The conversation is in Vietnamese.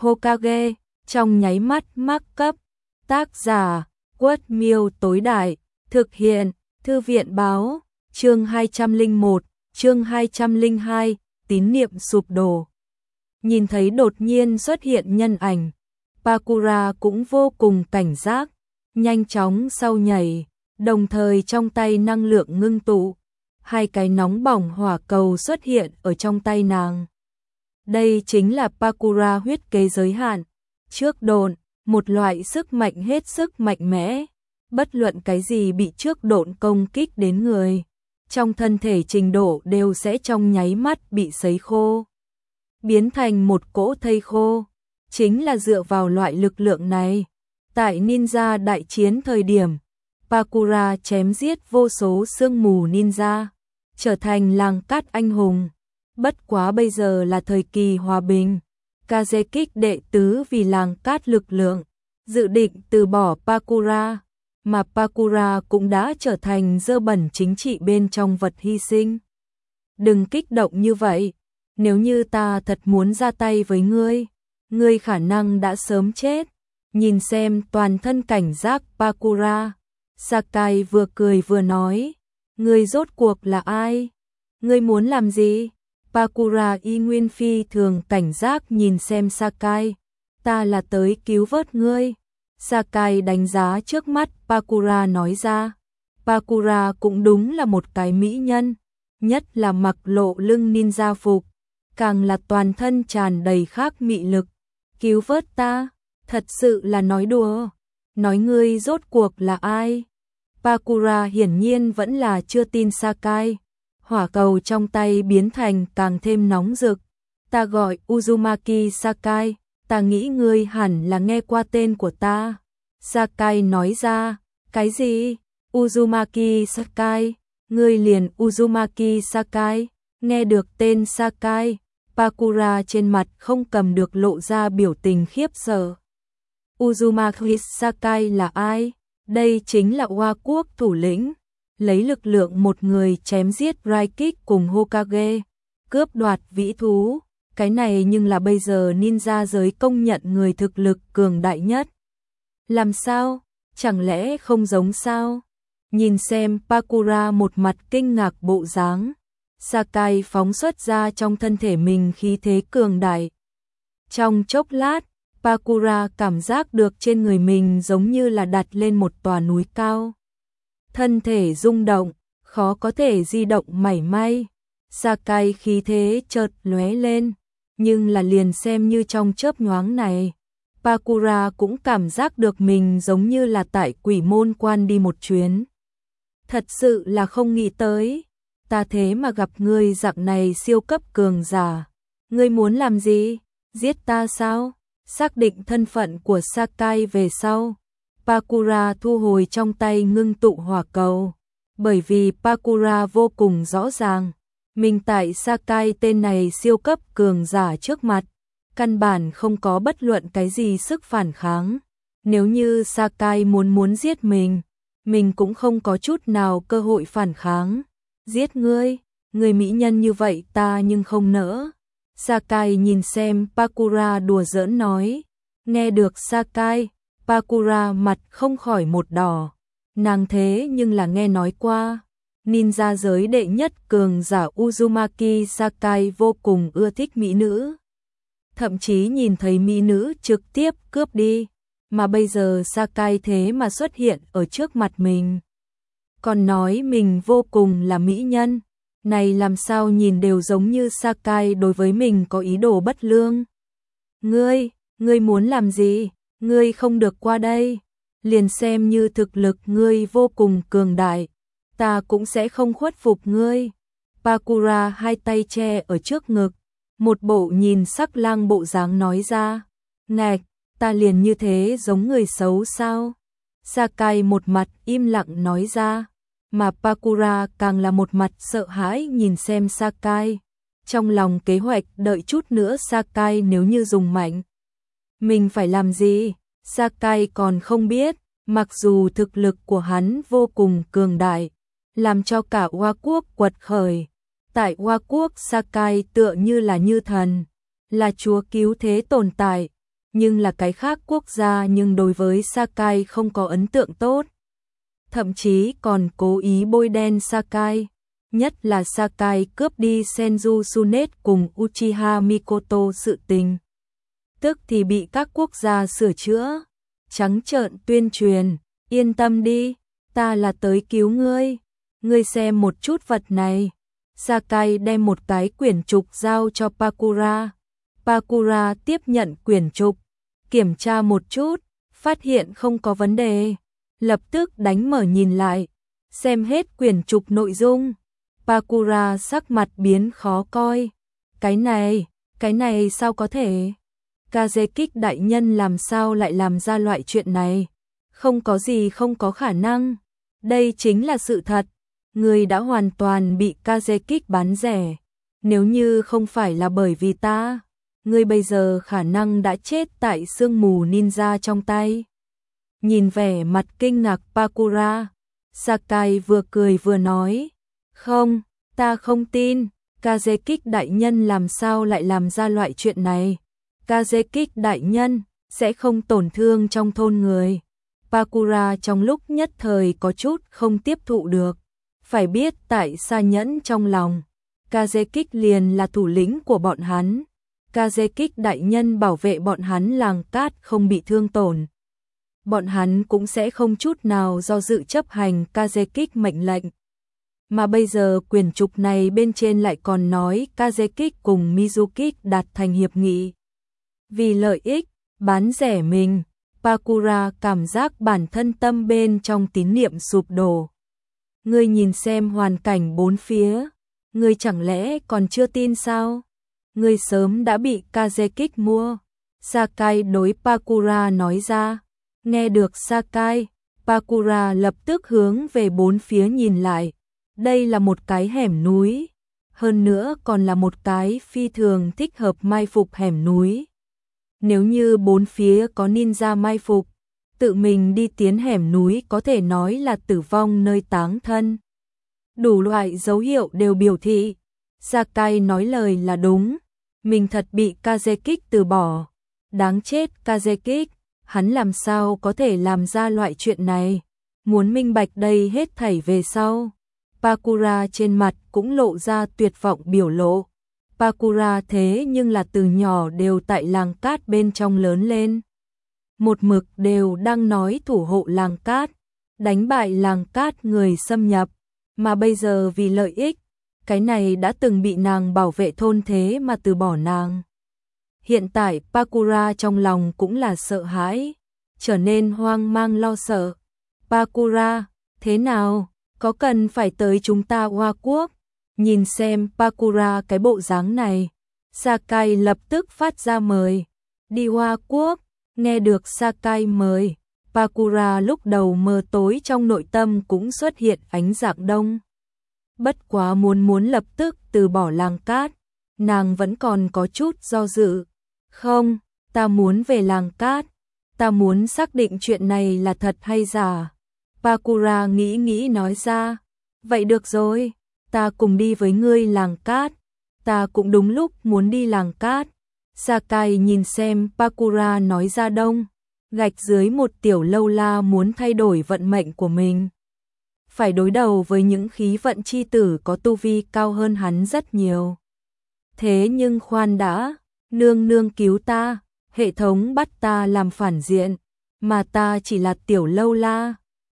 Hokage, trong nháy mắt mắc cấp. Tác giả, Quất Miêu tối đại, thực hiện, Thư viện báo, chương 201, chương 202, tín niệm sụp đổ. Nhìn thấy đột nhiên xuất hiện nhân ảnh, Pakura cũng vô cùng cảnh giác, nhanh chóng sau nhảy, đồng thời trong tay năng lượng ngưng tụ, hai cái nóng bỏng hỏa cầu xuất hiện ở trong tay nàng. Đây chính là Pakura huyết kế giới hạn, trước độn, một loại sức mạnh hết sức mạnh mẽ, bất luận cái gì bị trước độn công kích đến người, trong thân thể trình độ đều sẽ trong nháy mắt bị sấy khô, biến thành một cỗ thây khô. Chính là dựa vào loại lực lượng này, tại ninja đại chiến thời điểm, Pakura chém giết vô số sương mù ninja, trở thành làng cát anh hùng. Bất quá bây giờ là thời kỳ hòa bình, Kazekik đệ tứ vì làng cát lực lượng, dự định từ bỏ Pakura, mà Pakura cũng đã trở thành dơ bẩn chính trị bên trong vật hy sinh. Đừng kích động như vậy, nếu như ta thật muốn ra tay với ngươi khả năng đã sớm chết. Nhìn xem toàn thân cảnh giác Pakura, Sakai vừa cười vừa nói, ngươi rốt cuộc là ai? Ngươi muốn làm gì? Pakura y nguyên phi thường cảnh giác nhìn xem Sakai, ta là tới cứu vớt ngươi. Sakai đánh giá trước mắt Pakura nói ra, Pakura cũng đúng là một cái mỹ nhân, nhất là mặc lộ lưng ninja phục, càng là toàn thân tràn đầy khác mị lực. Cứu vớt ta, thật sự là nói đùa, nói ngươi rốt cuộc là ai? Pakura hiển nhiên vẫn là chưa tin Sakai, hỏa cầu trong tay biến thành càng thêm nóng rực. Ta gọi Uzumaki Sakai, ta nghĩ ngươi hẳn là nghe qua tên của ta. Sakai nói ra, cái gì? Uzumaki Sakai, ngươi liền Uzumaki Sakai, nghe được tên Sakai. Pakura trên mặt không cầm được lộ ra biểu tình khiếp sợ. Uzumaki Sakai là ai? Đây chính là Hoa quốc thủ lĩnh, lấy lực lượng một người chém giết Raikik cùng Hokage, cướp đoạt vĩ thú, cái này nhưng là bây giờ ninja giới công nhận người thực lực cường đại nhất. Làm sao? Chẳng lẽ không giống sao? Nhìn xem Pakura một mặt kinh ngạc bộ dáng, Sakai phóng xuất ra trong thân thể mình khí thế cường đại. Trong chốc lát, Pakura cảm giác được trên người mình giống như là đặt lên một tòa núi cao. Thân thể rung động, khó có thể di động mảy may. Sakai khí thế chợt lóe lên, nhưng là liền xem như trong chớp nhoáng này, Pakura cũng cảm giác được mình giống như là tại quỷ môn quan đi một chuyến. Thật sự là không nghĩ tới, ta thế mà gặp ngươi dạng này siêu cấp cường giả. Ngươi muốn làm gì? Giết ta sao? Xác định thân phận của Sakai về sau, Pakura thu hồi trong tay ngưng tụ hỏa cầu, bởi vì Pakura vô cùng rõ ràng, mình tại Sakai tên này siêu cấp cường giả trước mặt, căn bản không có bất luận cái gì sức phản kháng. Nếu như Sakai muốn giết mình cũng không có chút nào cơ hội phản kháng. Giết ngươi, người mỹ nhân như vậy ta nhưng không nỡ. Sakai nhìn xem Pakura đùa giỡn nói. Nghe được Sakai, Pakura mặt không khỏi một đỏ. Nàng thế nhưng là nghe nói qua, ninja giới đệ nhất cường giả Uzumaki Sakai vô cùng ưa thích mỹ nữ. Thậm chí nhìn thấy mỹ nữ trực tiếp cướp đi, mà bây giờ Sakai thế mà xuất hiện ở trước mặt mình. Còn nói mình vô cùng là mỹ nhân, này làm sao nhìn đều giống như Sakai đối với mình có ý đồ bất lương. Ngươi muốn làm gì? Ngươi không được qua đây. Liền xem như thực lực ngươi vô cùng cường đại, ta cũng sẽ không khuất phục ngươi. Pakura hai tay che ở trước ngực, một bộ nhìn sắc lang bộ dáng nói ra. Ngạch, ta liền như thế giống người xấu sao? Sakai một mặt im lặng nói ra, mà Pakura càng là một mặt sợ hãi nhìn xem Sakai. Trong lòng kế hoạch đợi chút nữa Sakai nếu như dùng mạnh, mình phải làm gì? Sakai còn không biết, mặc dù thực lực của hắn vô cùng cường đại, làm cho cả Hoa quốc quật khởi. Tại Hoa quốc Sakai tựa như là như thần, là chúa cứu thế tồn tại, nhưng là cái khác quốc gia nhưng đối với Sakai không có ấn tượng tốt. Thậm chí còn cố ý bôi đen Sakai, nhất là Sakai cướp đi Senju Tsunade cùng Uchiha Mikoto sự tình. Tức thì bị các quốc gia sửa chữa, trắng trợn tuyên truyền, yên tâm đi, ta là tới cứu ngươi, ngươi xem một chút vật này. Sakai đem một cái quyển trục giao cho Pakura. Pakura tiếp nhận quyển trục, kiểm tra một chút, phát hiện không có vấn đề, lập tức đánh mở nhìn lại, xem hết quyển trục nội dung. Pakura sắc mặt biến khó coi. Cái này sao có thể? Kazekik đại nhân làm sao lại làm ra loại chuyện này? Không có gì không có khả năng. Đây chính là sự thật. Người đã hoàn toàn bị Kazekik bán rẻ. Nếu như không phải là bởi vì ta, ngươi bây giờ khả năng đã chết tại sương mù ninja trong tay. Nhìn vẻ mặt kinh ngạc Pakura, Sakai vừa cười vừa nói, không, ta không tin, Kazekik đại nhân làm sao lại làm ra loại chuyện này. Kazekik đại nhân sẽ không tổn thương trong thôn người. Pakura trong lúc nhất thời có chút không tiếp thụ được. Phải biết tại xa nhẫn trong lòng, Kazekik liền là thủ lĩnh của bọn hắn. Kazekik đại nhân bảo vệ bọn hắn làng cát không bị thương tổn. Bọn hắn cũng sẽ không chút nào do dự chấp hành Kazekik mệnh lệnh. Mà bây giờ quyển trục này bên trên lại còn nói Kazekik cùng Mizuki đạt thành hiệp nghị. Vì lợi ích, bán rẻ mình, Pakura cảm giác bản thân tâm bên trong tín niệm sụp đổ. Ngươi nhìn xem hoàn cảnh bốn phía, ngươi chẳng lẽ còn chưa tin sao? Ngươi sớm đã bị Kazekik mua. Sakai đối Pakura nói ra. Nghe được Sakai, Pakura lập tức hướng về bốn phía nhìn lại. Đây là một cái hẻm núi, hơn nữa còn là một cái phi thường thích hợp mai phục hẻm núi. Nếu như bốn phía có ninja mai phục, tự mình đi tiến hẻm núi có thể nói là tử vong nơi táng thân. Đủ loại dấu hiệu đều biểu thị, Sakai nói lời là đúng, mình thật bị Kazekik từ bỏ. Đáng chết Kazekik, hắn làm sao có thể làm ra loại chuyện này, muốn minh bạch đây hết thảy về sau. Pakura trên mặt cũng lộ ra tuyệt vọng biểu lộ. Pakura thế nhưng là từ nhỏ đều tại làng cát bên trong lớn lên. Một mực đều đang nói thủ hộ làng cát, đánh bại làng cát người xâm nhập, mà bây giờ vì lợi ích, cái này đã từng bị nàng bảo vệ thôn thế mà từ bỏ nàng. Hiện tại Pakura trong lòng cũng là sợ hãi, trở nên hoang mang lo sợ. Pakura, thế nào? Có cần phải tới chúng ta Hoa Quốc? Nhìn xem Pakura cái bộ dáng này. Sakai lập tức phát ra mời. Đi Hoa Quốc, nghe được Sakai mời. Pakura lúc đầu mờ tối trong nội tâm cũng xuất hiện ánh dạng đông. Bất quá muốn lập tức từ bỏ làng cát. Nàng vẫn còn có chút do dự. Không, ta muốn về làng cát. Ta muốn xác định chuyện này là thật hay giả. Pakura nghĩ nói ra. Vậy được rồi, ta cùng đi với ngươi làng cát. Ta cũng đúng lúc muốn đi làng cát. Sakai nhìn xem Pakura nói ra đông. Gạch dưới một tiểu lâu la muốn thay đổi vận mệnh của mình. Phải đối đầu với những khí vận chi tử có tu vi cao hơn hắn rất nhiều. Thế nhưng khoan đã, nương nương cứu ta, hệ thống bắt ta làm phản diện, mà ta chỉ là tiểu lâu la.